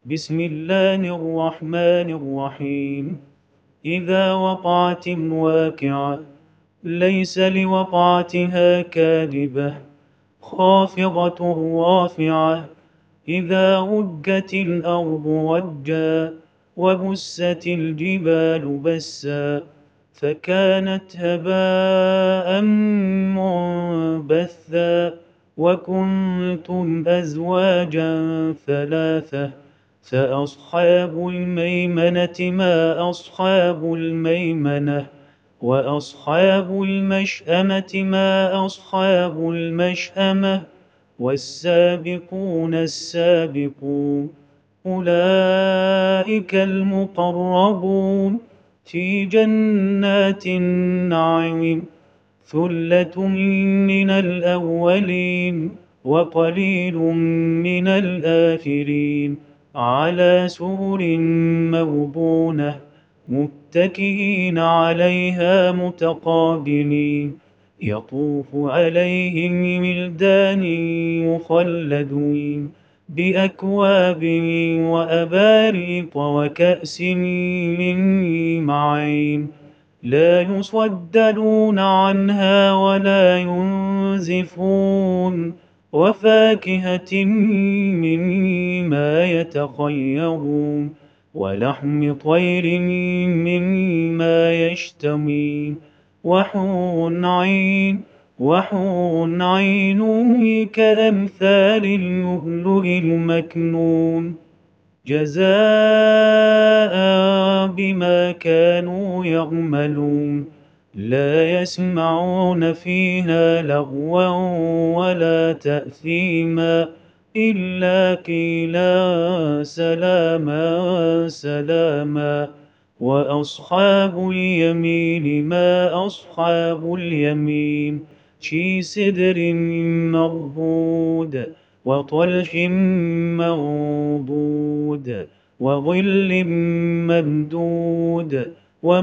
بسم الله الرحمن الرحيم. إذا وقعت الواقعة ليس لوقعتها كاذبة خافضة رافعة. إذا رجت الأرض رجا وبست الجبال بسا فكانت هباء منبثا وكنتم أزواجا ثلاثة فأصحاب الميمنة ما أصحاب الميمنة وأصحاب المشأمة ما أصحاب المشأمة والسابقون السابقون أولئك المقربون في جنات النعيم ثلة من الأولين وقليل من الآخرين على سرر موضونة متكئين عليها متقابلين يطوف عليهم ولدان مخلدون بأكواب وأباريق وكأس من معين لا يصدلون عنها ولا ينزفون وفاكهة مما يتخيرون ولحم طير مما يشتمين وحور عين كأمثال اللؤلؤ المكنون جزاء بما كانوا يعملون لا يسمعون فيها لغوا ولا تأثيما إلا قيلا سلاما سلاما. وأصحاب اليمين ما أصحاب اليمين في سدر مرضود وطلح منضود وظل ممدود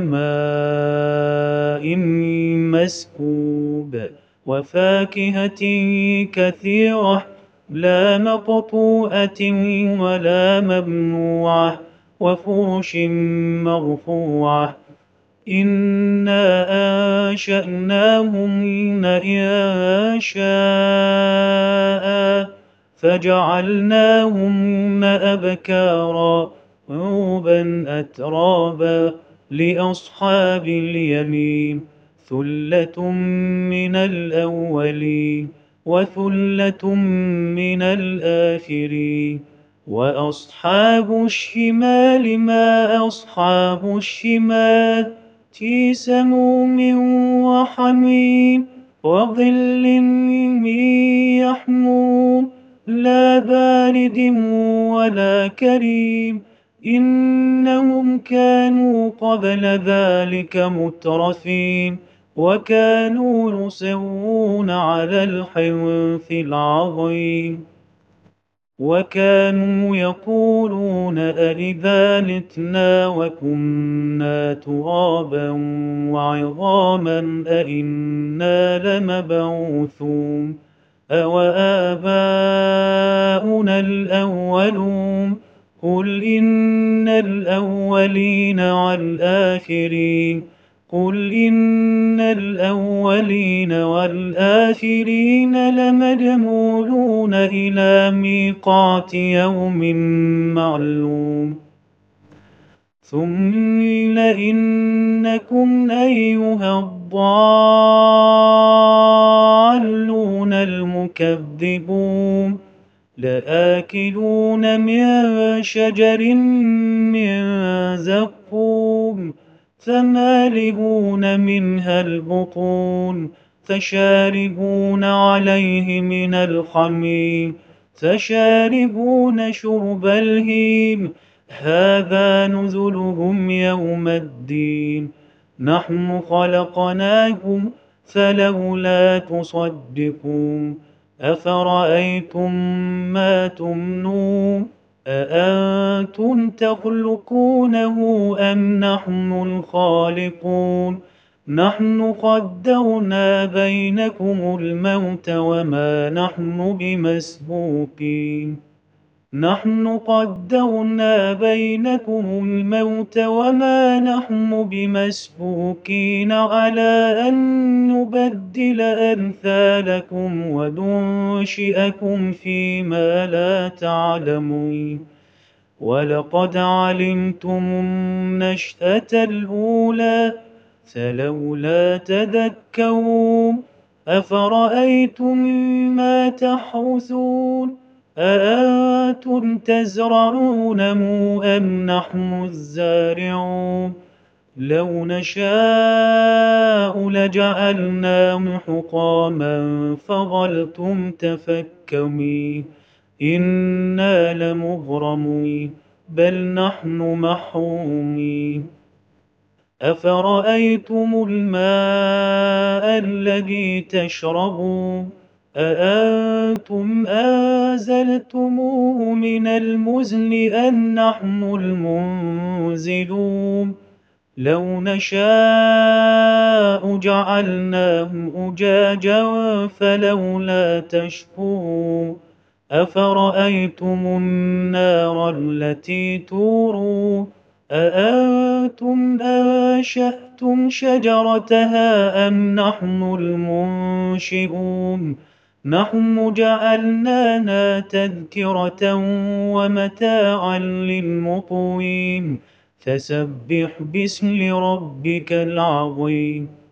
وماء مسكوب وفاكهة كثيرة لا مقطوعة ولا ممنوعة وفرش مرفوعة إنا أنشأناهن إنشاء فجعلناهن أبكارا عربا أترابا لأصحاب اليمين ثلة من الأولين وثلة من الآخرين. وأصحاب الشمال ما أصحاب الشمال في سموم وحميم وظل من يحموم لا بارد ولا كريم إنهم كانوا قبل ذلك مترفين وكانوا يصرون على الحنث العظيم وكانوا يقولون أئذا متنا وكنا ترابا وعظاما أئنا لمبعوثون أوآباؤنا الأولون قل إن الأولين والآخرين قل إن الأولين والآخرين لمجموعون إلى ميقات يوم معلوم ثم إنكم أيها الضالون المكذبون لآكلون من شجر من زقوم فمالئون منها البطون فشاربون عليه من الحميم فشاربون شرب الهيم هذا نزلهم يوم الدين نحن خلقناكم فلولا تصدقون أفرأيتم ما تمنون أأنتم تخلقونه أم نحن الخالقون نحن قدرنا بينكم الموت وما نحن بمسبوقين نحن قدرنا بينكم الموت وما نحن بمسبوقين على أن نبدل أمثالكم وننشئكم فيما لا تعلمون ولقد علمتم النشأة الأولى فلولا تذكرون أفرأيتم ما تحرثون أأنتم تزرعونه أم نحن الزارعون لو نشاء لجعلناه حطاما فظلتم تفكرون إنا لمغرمون بل نحن محرومين أفرأيتم الماء الذي تشربون أأنتم أنزلتموه من المزن أم نحن المنزلون لو نشاء جعلناه أجاجا فلولا تشكرون أفرأيتم النار التي تورون أأنتم أنشأتم شجرتها أم نحن المنشئون نحن جعلناها تذكرة ومتاعا للمقوين فسبح باسم ربك العظيم